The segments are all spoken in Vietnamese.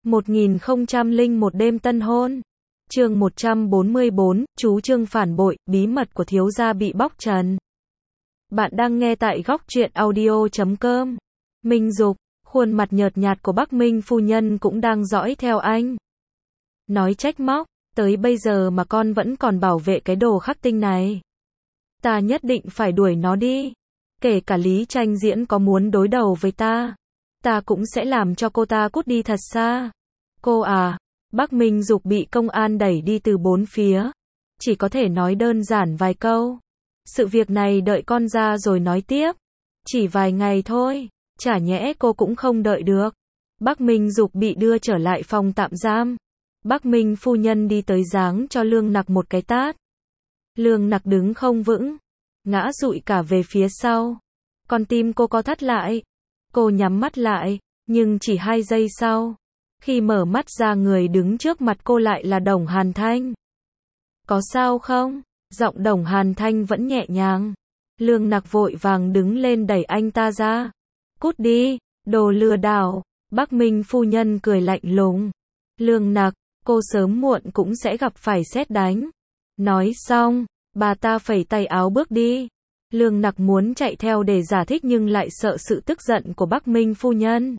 1001 đêm tân hôn. Chương 144, chú Trương phản bội, bí mật của thiếu gia bị bóc trần. Bạn đang nghe tại góc truyện audio.com. Minh Dục, khuôn mặt nhợt nhạt của Bắc Minh phu nhân cũng đang dõi theo anh. Nói trách móc, tới bây giờ mà con vẫn còn bảo vệ cái đồ khắc tinh này. Ta nhất định phải đuổi nó đi. Kể cả Lý Tranh Diễn có muốn đối đầu với ta cũng sẽ làm cho cô ta cút đi thật xa. Cô à, Bắc Minh Dục bị công an đẩy đi từ bốn phía. Chỉ có thể nói đơn giản vài câu. Sự việc này đợi con ra rồi nói tiếp. Chỉ vài ngày thôi, chả nhẽ cô cũng không đợi được. Bắc Minh Dục bị đưa trở lại phòng tạm giam. Bắc Minh phu nhân đi tới giáng cho Lương Nặc một cái tát. Lương Nặc đứng không vững, ngã dụi cả về phía sau. Con tim cô co thắt lại. Cô nhắm mắt lại, nhưng chỉ 2 giây sau, khi mở mắt ra người đứng trước mặt cô lại là Đồng Hàn Thanh. Có sao không? Giọng Đồng Hàn Thanh vẫn nhẹ nhàng. Lương Nặc vội vàng đứng lên đẩy anh ta ra. Cút đi, đồ lừa đảo. Bắc Minh phu nhân cười lạnh lùng. Lương Nặc, cô sớm muộn cũng sẽ gặp phải sét đánh. Nói xong, bà ta phẩy tay áo bước đi. Lương Nặc muốn chạy theo để giải thích nhưng lại sợ sự tức giận của Bắc Minh phu nhân.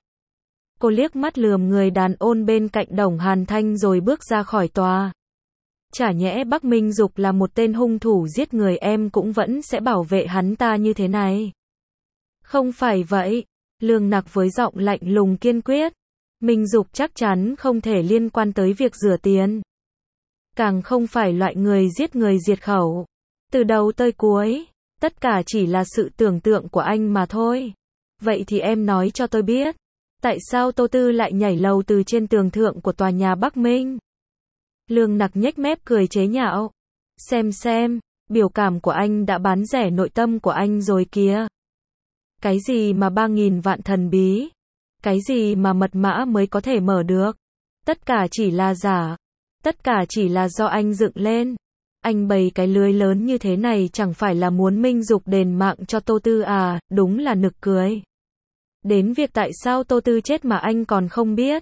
Cô liếc mắt lườm người đàn ông bên cạnh Đồng Hàn Thanh rồi bước ra khỏi tòa. Chả nhẽ Bắc Minh Dục là một tên hung thủ giết người em cũng vẫn sẽ bảo vệ hắn ta như thế này. Không phải vậy. Lương Nặc với giọng lạnh lùng kiên quyết. Minh Dục chắc chắn không thể liên quan tới việc rửa tiền. Càng không phải loại người diệt khẩu. Từ đầu tới cuối, tất cả chỉ là sự tưởng tượng của anh mà thôi. Vậy thì em nói cho tôi biết, tại sao Tô Tư lại nhảy lầu từ trên tường thượng của tòa nhà Bắc Minh? Lương Nặc nhếch mép cười chế nhạo. Xem, biểu cảm của anh đã bán rẻ nội tâm của anh rồi kìa. Cái gì mà 3.000 vạn thần bí? Cái gì mà mật mã mới có thể mở được? Tất cả chỉ là giả. Tất cả chỉ là do anh dựng lên. Anh bày cái lưới lớn như thế này chẳng phải là muốn Minh Dục đền mạng cho Tô Tư à, đúng là nực cười. Đến việc tại sao Tô Tư chết mà anh còn không biết.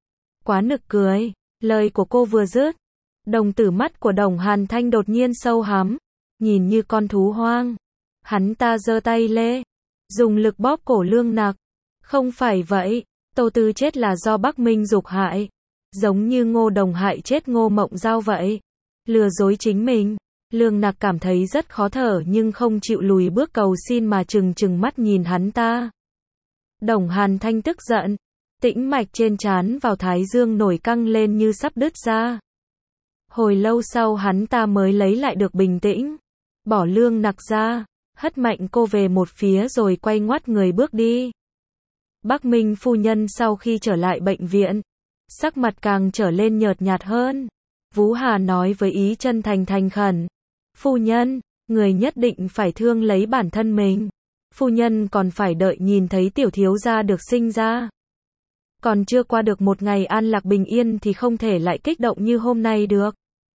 Quá nực cười. Lời của cô vừa dứt, đồng tử mắt của Đồng Hàn Thanh đột nhiên sâu hắm, nhìn như con thú hoang. Hắn ta giơ tay lê, dùng lực bóp cổ Lương Nặc. Không phải vậy, Tô Tư chết là do Bắc Minh Dục hại, giống như Ngô Đồng hại chết Ngô Mộng Giao vậy. Lừa dối chính mình. Lương Nặc cảm thấy rất khó thở nhưng không chịu lùi bước cầu xin mà trừng mắt nhìn hắn ta. Đồng Hàn Thanh tức giận, tĩnh mạch trên trán vào thái dương nổi căng lên như sắp đứt ra. Hồi lâu sau hắn ta mới lấy lại được bình tĩnh, bỏ Lương Nặc ra, hất mạnh cô về một phía rồi quay ngoắt người bước đi. Bắc Minh phu nhân sau khi trở lại bệnh viện, sắc mặt càng trở lên nhợt nhạt hơn. Vũ Hà nói với ý chân thành khẩn. Phu nhân, người nhất định phải thương lấy bản thân mình. Phu nhân còn phải đợi nhìn thấy tiểu thiếu gia được sinh ra. Còn chưa qua được một ngày an lạc bình yên thì không thể lại kích động như hôm nay được.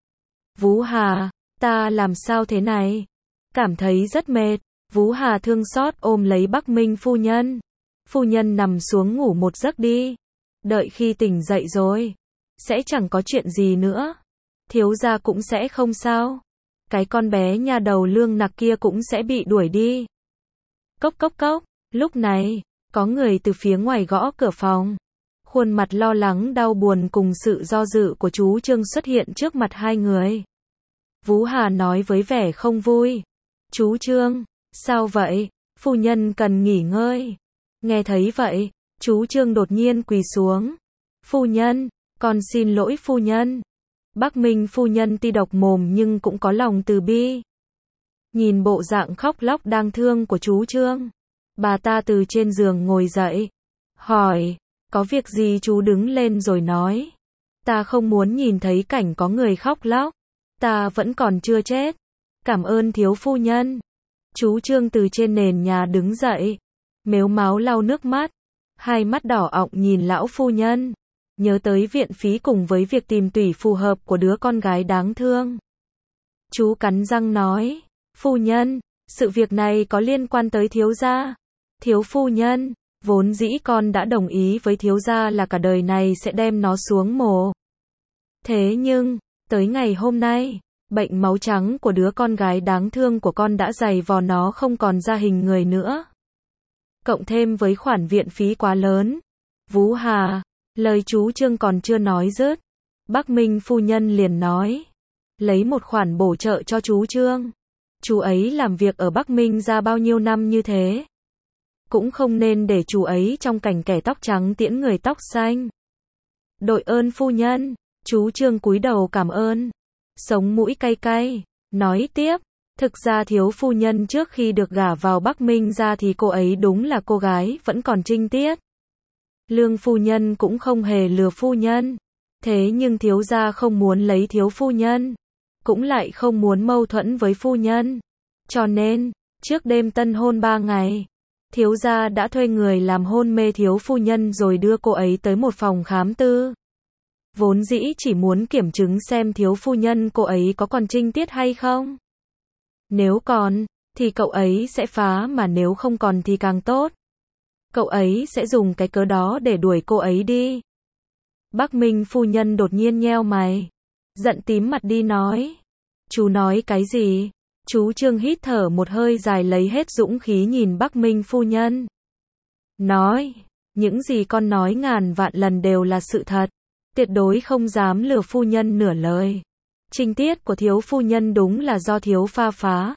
Vũ Hà, ta làm sao thế này? Cảm thấy rất mệt. Vũ Hà thương xót ôm lấy Bắc Minh phu nhân. Phu nhân nằm xuống ngủ một giấc đi. Đợi khi tỉnh dậy rồi, sẽ chẳng có chuyện gì nữa. Thiếu gia cũng sẽ không sao. Cái con bé nhà đầu Lương Nặc kia cũng sẽ bị đuổi đi. Cốc cốc cốc. Lúc này, có người từ phía ngoài gõ cửa phòng. Khuôn mặt lo lắng đau buồn cùng sự do dự của chú Trương xuất hiện trước mặt hai người. Vũ Hà nói với vẻ không vui. Chú Trương, sao vậy? Phu nhân cần nghỉ ngơi. Nghe thấy vậy, chú Trương đột nhiên quỳ xuống. Phu nhân, con xin lỗi phu nhân. Bắc Minh phu nhân tuy độc mồm nhưng cũng có lòng từ bi. Nhìn bộ dạng khóc lóc đang thương của chú Trương, bà ta từ trên giường ngồi dậy, hỏi, có việc gì? Chú đứng lên rồi nói, ta không muốn nhìn thấy cảnh có người khóc lóc, ta vẫn còn chưa chết. Cảm ơn thiếu phu nhân. Chú Trương từ trên nền nhà đứng dậy, mếu máo lau nước mắt, hai mắt đỏ ọng nhìn lão phu nhân. Nhớ tới viện phí cùng với việc tìm tủy phù hợp của đứa con gái đáng thương. Chú cắn răng nói, phu nhân, sự việc này có liên quan tới thiếu gia. Thiếu phu nhân, Vốn dĩ con đã đồng ý với thiếu gia là cả đời này sẽ đem nó xuống mồ. Thế nhưng, tới ngày hôm nay, bệnh máu trắng của đứa con gái đáng thương của con đã dày vò nó không còn ra hình người nữa. Cộng thêm với khoản viện phí quá lớn. Vú Hà, lời chú Trương còn chưa nói dứt. Bắc Minh phu nhân liền nói. Lấy một khoản bổ trợ cho chú Trương. Chú ấy làm việc ở Bắc Minh ra bao nhiêu năm như thế. Cũng không nên để chú ấy trong cảnh kẻ tóc trắng tiễn người tóc xanh. Đội ơn phu nhân. Chú Trương cúi đầu cảm ơn. Sống mũi cay cay. Nói tiếp. Thực ra thiếu phu nhân trước khi được gả vào Bắc Minh ra thì cô ấy đúng là cô gái vẫn còn trinh tiết. Lương phu nhân cũng không hề lừa phu nhân. Thế nhưng thiếu gia không muốn lấy thiếu phu nhân. Cũng lại không muốn mâu thuẫn với phu nhân. Cho nên, trước đêm tân hôn 3 ngày, thiếu gia đã thuê người làm hôn mê thiếu phu nhân rồi đưa cô ấy tới một phòng khám tư. Vốn dĩ chỉ muốn kiểm chứng xem thiếu phu nhân cô ấy có còn trinh tiết hay không. Nếu còn, thì cậu ấy sẽ phá, mà nếu không còn thì càng tốt. Cậu ấy sẽ dùng cái cớ đó để đuổi cô ấy đi. Bắc Minh phu nhân đột nhiên nheo mày, giận tím mặt đi nói. Chú nói cái gì? Chú Trương hít thở một hơi dài lấy hết dũng khí nhìn Bắc Minh phu nhân. Nói, những gì con nói ngàn vạn lần đều là sự thật. Tuyệt đối không dám lừa phu nhân nửa lời. Trinh tiết của thiếu phu nhân đúng là do thiếu pha phá.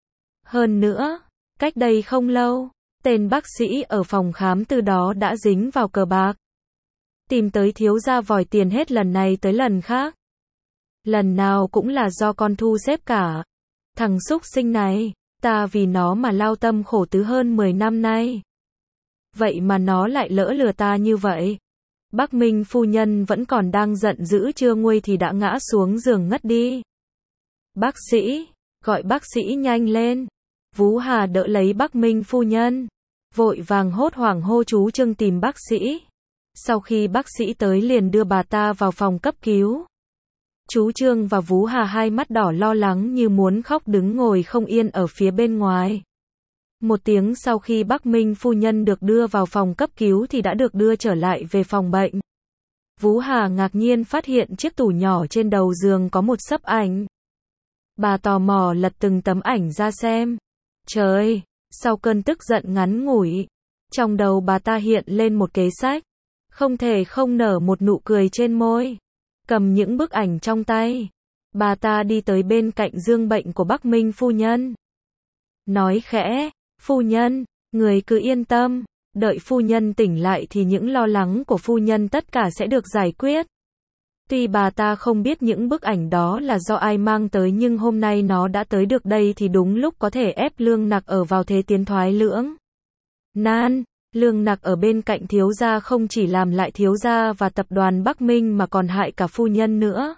Hơn nữa, cách đây không lâu, tên bác sĩ ở phòng khám tư đó đã dính vào cờ bạc. Tìm tới thiếu gia vòi tiền hết lần này tới lần khác. Lần nào cũng là do con thu xếp cả. Thằng súc sinh này, ta vì nó mà lao tâm khổ tứ hơn 10 năm nay. Vậy mà nó lại lỡ lừa ta như vậy. Bắc Minh phu nhân vẫn còn đang giận dữ chưa nguôi thì đã ngã xuống giường ngất đi. Bác sĩ, gọi bác sĩ nhanh lên. Vú Hà đỡ lấy Bắc Minh phu nhân, vội vàng hốt hoảng hô chú Trương tìm bác sĩ. Sau khi bác sĩ tới liền đưa bà ta vào phòng cấp cứu. Chú Trương và Vú Hà hai mắt đỏ lo lắng như muốn khóc đứng ngồi không yên ở phía bên ngoài. Một tiếng sau khi Bắc Minh phu nhân được đưa vào phòng cấp cứu thì đã được đưa trở lại về phòng bệnh. Vú Hà ngạc nhiên phát hiện chiếc tủ nhỏ trên đầu giường có một xấp ảnh. Bà tò mò lật từng tấm ảnh ra xem. Trời, sau cơn tức giận ngắn ngủi, trong đầu bà ta hiện lên một kế sách. Không thể không nở một nụ cười trên môi. Cầm những bức ảnh trong tay, bà ta đi tới bên cạnh giường bệnh của Bắc Minh phu nhân. Nói khẽ, phu nhân, người cứ yên tâm, đợi phu nhân tỉnh lại thì những lo lắng của phu nhân tất cả sẽ được giải quyết. Tuy bà ta không biết những bức ảnh đó là do ai mang tới nhưng hôm nay nó đã tới được đây thì đúng lúc có thể ép Lương Nặc ở vào thế tiến thoái lưỡng nan. Lương Nặc ở bên cạnh thiếu gia không chỉ làm lại thiếu gia và tập đoàn Bắc Minh mà còn hại cả phu nhân nữa.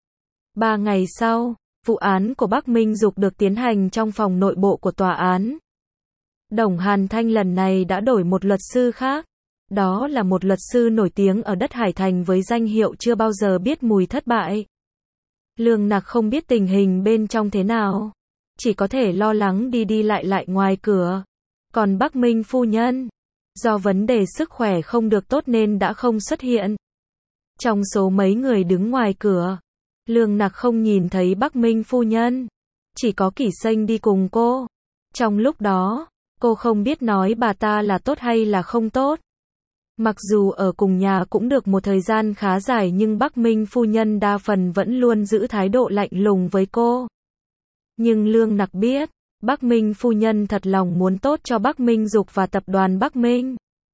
3 ngày sau, vụ án của Bắc Minh Dục được tiến hành trong phòng nội bộ của tòa án. Đồng Hàn Thanh lần này đã đổi một luật sư khác. Đó là một luật sư nổi tiếng ở đất Hải Thành với danh hiệu chưa bao giờ biết mùi thất bại. Lương Nặc không biết tình hình bên trong thế nào, chỉ có thể lo lắng đi đi lại lại ngoài cửa. Còn Bắc Minh phu nhân, do vấn đề sức khỏe không được tốt nên đã không xuất hiện. Trong số mấy người đứng ngoài cửa, Lương Nặc không nhìn thấy Bắc Minh phu nhân, chỉ có Kỷ Sênh đi cùng cô. Trong lúc đó, cô không biết nói bà ta là tốt hay là không tốt. Mặc dù ở cùng nhà cũng được một thời gian khá dài nhưng Bắc Minh phu nhân đa phần vẫn luôn giữ thái độ lạnh lùng với cô. Nhưng Lương Nặc biết, Bắc Minh phu nhân thật lòng muốn tốt cho Bắc Minh Dục và tập đoàn Bắc Minh.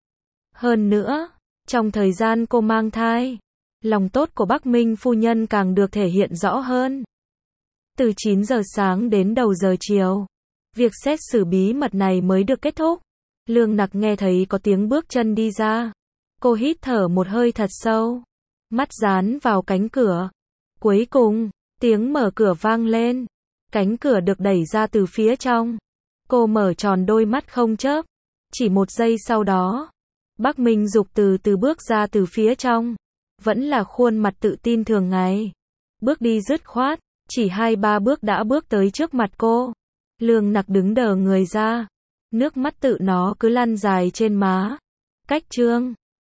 Hơn nữa, trong thời gian cô mang thai, lòng tốt của Bắc Minh phu nhân càng được thể hiện rõ hơn. Từ 9 giờ sáng đến đầu giờ chiều, việc xét xử bí mật này mới được kết thúc. Lương Nặc nghe thấy có tiếng bước chân đi ra. Cô hít thở một hơi thật sâu, mắt dán vào cánh cửa. Cuối cùng, tiếng mở cửa vang lên. Cánh cửa được đẩy ra từ phía trong. Cô mở tròn đôi mắt không chớp. Chỉ một giây sau đó, Bắc Minh Dục từ từ bước ra từ phía trong. Vẫn là khuôn mặt tự tin thường ngày. Bước đi dứt khoát, chỉ 2-3 bước đã bước tới trước mặt cô. Lương Nặc đứng đờ người ra. Nước mắt tự nó cứ lăn dài trên má. Cách chương